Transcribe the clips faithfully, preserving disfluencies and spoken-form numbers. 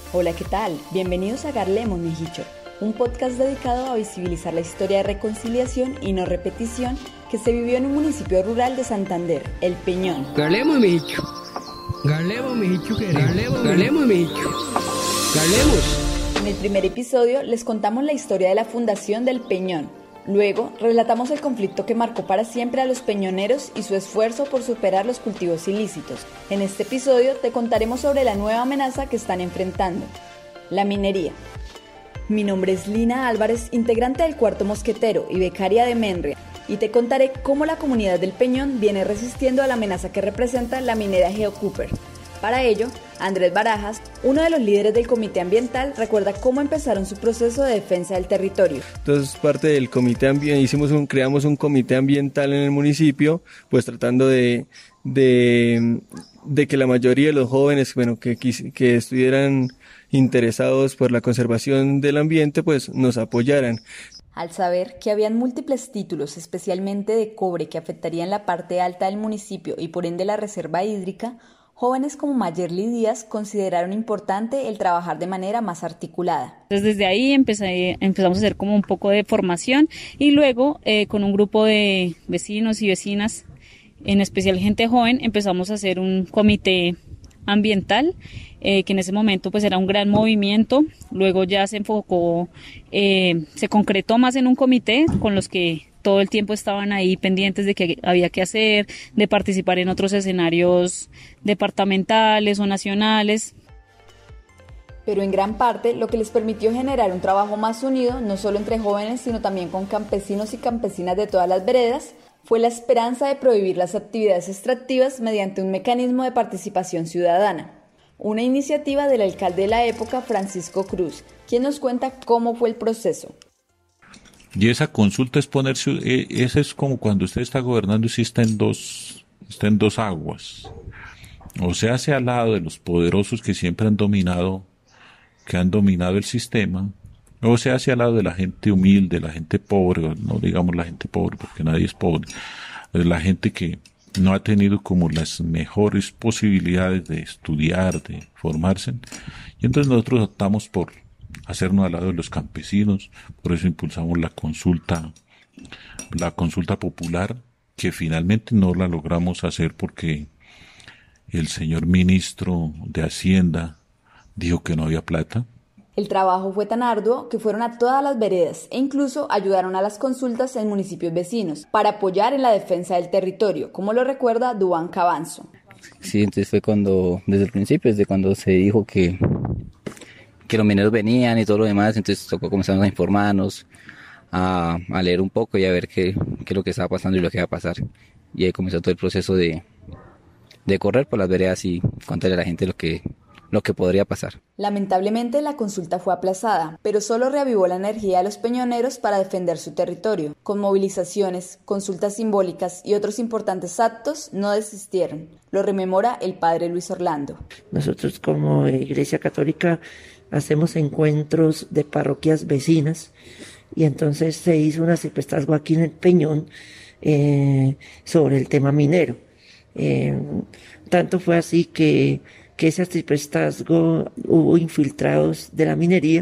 Hola, ¿qué tal? Bienvenidos a Garlemos, mijicho, un podcast dedicado a visibilizar la historia de reconciliación y no repetición que se vivió en un municipio rural de Santander, El Peñón. Garlemos, mijicho. Garlemos, mijicho, Garlemos, Garlemos, mijicho. Garlemos. En el primer episodio les contamos la historia de la fundación del Peñón. Luego, relatamos el conflicto que marcó para siempre a los peñoneros y su esfuerzo por superar los cultivos ilícitos. En este episodio te contaremos sobre la nueva amenaza que están enfrentando, la minería. Mi nombre es Lina Álvarez, integrante del Cuarto Mosquetero y becaria de Menria, y te contaré cómo la comunidad del Peñón viene resistiendo a la amenaza que representa la minera Geocooper. Para ello, Andrés Barajas, uno de los líderes del Comité Ambiental, recuerda cómo empezaron su proceso de defensa del territorio. Entonces, parte del comité ambiental, hicimos un, creamos un comité ambiental en el municipio, pues tratando de, de, de que la mayoría de los jóvenes, bueno, que, que estuvieran interesados por la conservación del ambiente, pues nos apoyaran. Al saber que habían múltiples títulos, especialmente de cobre, que afectarían la parte alta del municipio y por ende la reserva hídrica, jóvenes como Mayerly Díaz consideraron importante el trabajar de manera más articulada. Entonces desde ahí empecé, empezamos a hacer como un poco de formación y luego eh, con un grupo de vecinos y vecinas, en especial gente joven, empezamos a hacer un comité ambiental eh, que en ese momento pues era un gran movimiento. Luego ya se enfocó, eh, se concretó más en un comité con los que todo el tiempo estaban ahí pendientes de qué había que hacer, de participar en otros escenarios departamentales o nacionales. Pero en gran parte lo que les permitió generar un trabajo más unido, no solo entre jóvenes, sino también con campesinos y campesinas de todas las veredas, fue la esperanza de prohibir las actividades extractivas mediante un mecanismo de participación ciudadana. Una iniciativa del alcalde de la época, Francisco Cruz, quien nos cuenta cómo fue el proceso. Y esa consulta es ponerse, eh, ese es como cuando usted está gobernando y si está en dos, está en dos aguas. O se hace al lado de los poderosos que siempre han dominado, que han dominado el sistema, o se hace al lado de la gente humilde, la gente pobre, no digamos la gente pobre porque nadie es pobre, la gente que no ha tenido como las mejores posibilidades de estudiar, de formarse. Y entonces nosotros optamos por hacernos al lado de los campesinos, por eso impulsamos la consulta, la consulta popular, que finalmente no la logramos hacer porque el señor ministro de Hacienda dijo que no había plata. El trabajo fue tan arduo que fueron a todas las veredas e incluso ayudaron a las consultas en municipios vecinos para apoyar en la defensa del territorio, como lo recuerda Duván Cabanzo. Sí, entonces fue cuando, desde el principio, desde cuando se dijo que que los mineros venían y todo lo demás, entonces tocó comenzar a informarnos, a, a leer un poco y a ver qué, qué es lo que estaba pasando y lo que iba a pasar. Y ahí comenzó todo el proceso de, de correr por las veredas y contarle a la gente lo que, lo que podría pasar. Lamentablemente la consulta fue aplazada, pero solo reavivó la energía de los peñoneros para defender su territorio. Con movilizaciones, consultas simbólicas y otros importantes actos, no desistieron. Lo rememora el padre Luis Orlando. Nosotros como Iglesia Católica hacemos encuentros de parroquias vecinas y entonces se hizo un arciprestazgo aquí en el Peñón eh, sobre el tema minero. Eh, tanto fue así que, que ese arciprestazgo hubo infiltrados de la minería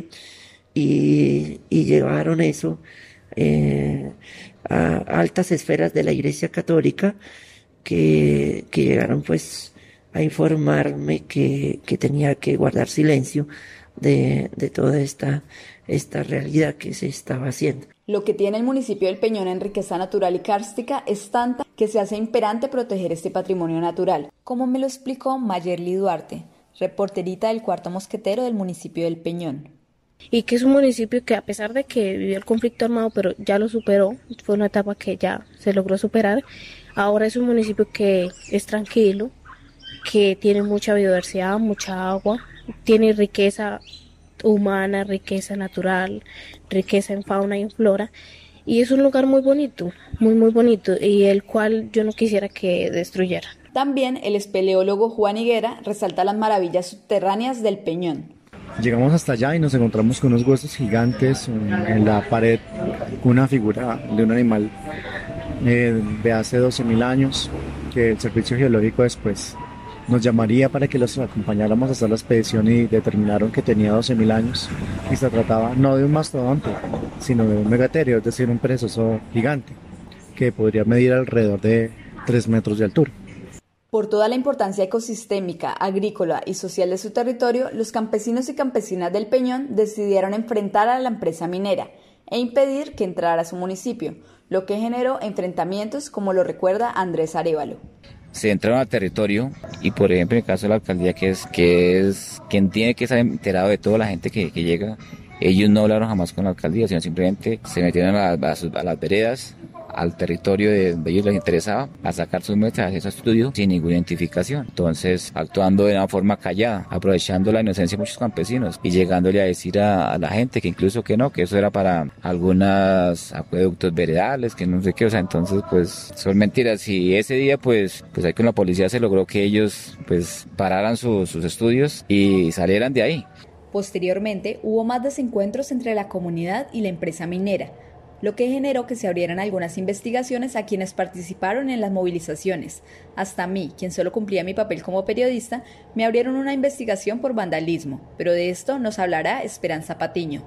y, y llevaron eso eh, a altas esferas de la Iglesia Católica que, que llegaron pues a informarme que, que tenía que guardar silencio De, de toda esta, esta realidad que se estaba haciendo. Lo que tiene el municipio del Peñón en riqueza natural y kárstica es tanta que se hace imperante proteger este patrimonio natural, como me lo explicó Mayerly Duarte, reporterita del Cuarto Mosquetero del municipio del Peñón. Y que es un municipio que a pesar de que vivió el conflicto armado, pero ya lo superó, fue una etapa que ya se logró superar, ahora es un municipio que es tranquilo, que tiene mucha biodiversidad, mucha agua, tiene riqueza humana, riqueza natural, riqueza en fauna y en flora, y es un lugar muy bonito, muy muy bonito, y el cual yo no quisiera que destruyera. También el espeleólogo Juan Higuera resalta las maravillas subterráneas del Peñón. Llegamos hasta allá y nos encontramos con unos huesos gigantes en la pared, una figura de un animal eh, de hace doce mil años, que el servicio geológico después nos llamaría para que los acompañáramos a hacer la expedición y determinaron que tenía doce mil años y se trataba no de un mastodonte, sino de un megaterio, es decir, un perezoso gigante que podría medir alrededor de tres metros de altura. Por toda la importancia ecosistémica, agrícola y social de su territorio, los campesinos y campesinas del Peñón decidieron enfrentar a la empresa minera e impedir que entrara a su municipio, lo que generó enfrentamientos como lo recuerda Andrés Arévalo. Se entraron al territorio y, por ejemplo, en el caso de la alcaldía, que es que es quien tiene que estar enterado de toda la gente que, que llega, ellos no hablaron jamás con la alcaldía, sino simplemente se metieron a, las, a las veredas, al territorio de donde ellos les interesaba, a sacar sus muestras, a esos estudios sin ninguna identificación. Entonces, actuando de una forma callada, aprovechando la inocencia de muchos campesinos y llegándole a decir a, a la gente que incluso que no, que eso era para algunos acueductos veredales, que no sé qué, o sea, entonces pues son mentiras. Y ese día pues, pues ahí con la policía se logró que ellos pues pararan su, sus estudios y salieran de ahí. Posteriormente, hubo más desencuentros entre la comunidad y la empresa minera, lo que generó que se abrieran algunas investigaciones a quienes participaron en las movilizaciones. Hasta a mí, quien solo cumplía mi papel como periodista, me abrieron una investigación por vandalismo, pero de esto nos hablará Esperanza Patiño.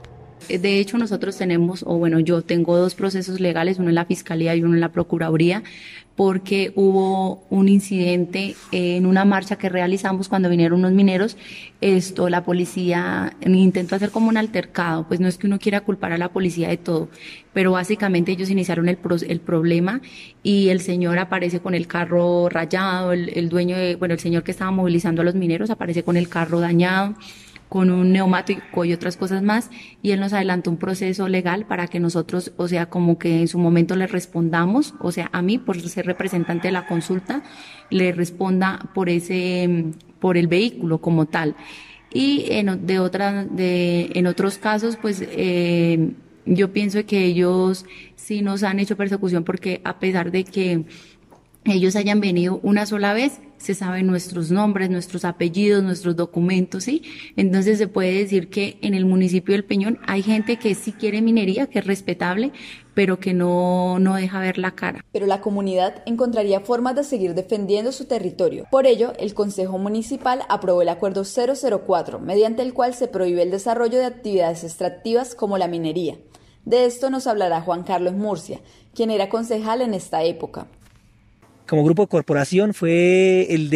De hecho, nosotros tenemos, o bueno, yo tengo dos procesos legales, uno en la Fiscalía y uno en la Procuraduría, porque hubo un incidente en una marcha que realizamos cuando vinieron unos mineros. Esto, la policía intentó hacer como un altercado, pues no es que uno quiera culpar a la policía de todo, pero básicamente ellos iniciaron el, pro, el problema y el señor aparece con el carro rayado, el, el dueño de, bueno, el señor que estaba movilizando a los mineros aparece con el carro dañado, con un neumático y otras cosas más, y él nos adelantó un proceso legal para que nosotros, o sea, como que en su momento le respondamos, o sea, a mí, por ser representante de la consulta, le responda por ese, por el vehículo como tal. Y en, de otra, de, en otros casos, pues, eh, yo pienso que ellos sí nos han hecho persecución porque a pesar de que ellos hayan venido una sola vez, se saben nuestros nombres, nuestros apellidos, nuestros documentos, ¿sí? Entonces se puede decir que en el municipio del Peñón hay gente que sí quiere minería, que es respetable, pero que no, no deja ver la cara. Pero la comunidad encontraría formas de seguir defendiendo su territorio. Por ello, el Consejo Municipal aprobó el Acuerdo cero cero cuatro, mediante el cual se prohíbe el desarrollo de actividades extractivas como la minería. De esto nos hablará Juan Carlos Murcia, quien era concejal en esta época. Como grupo de corporación fue el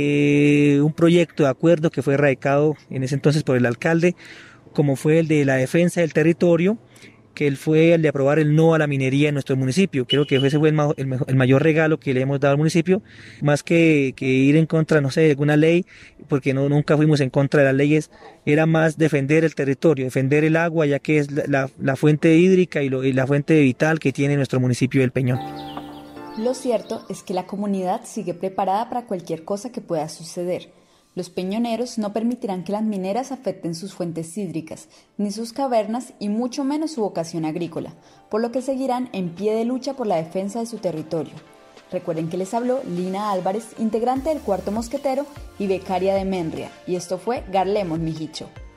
de un proyecto de acuerdo que fue radicado en ese entonces por el alcalde, como fue el de la defensa del territorio, que él fue el de aprobar el no a la minería en nuestro municipio. Creo que ese fue el, ma- el, mejor, el mayor regalo que le hemos dado al municipio, más que, que ir en contra, no sé, de alguna ley, porque no, nunca fuimos en contra de las leyes, era más defender el territorio, defender el agua, ya que es la, la, la fuente hídrica y, lo, y la fuente vital que tiene nuestro municipio del Peñón. Lo cierto es que la comunidad sigue preparada para cualquier cosa que pueda suceder. Los peñoneros no permitirán que las mineras afecten sus fuentes hídricas, ni sus cavernas y mucho menos su vocación agrícola, por lo que seguirán en pie de lucha por la defensa de su territorio. Recuerden que les habló Lina Álvarez, integrante del Cuarto Mosquetero y becaria de Menria, y esto fue Garlemos Mijicho.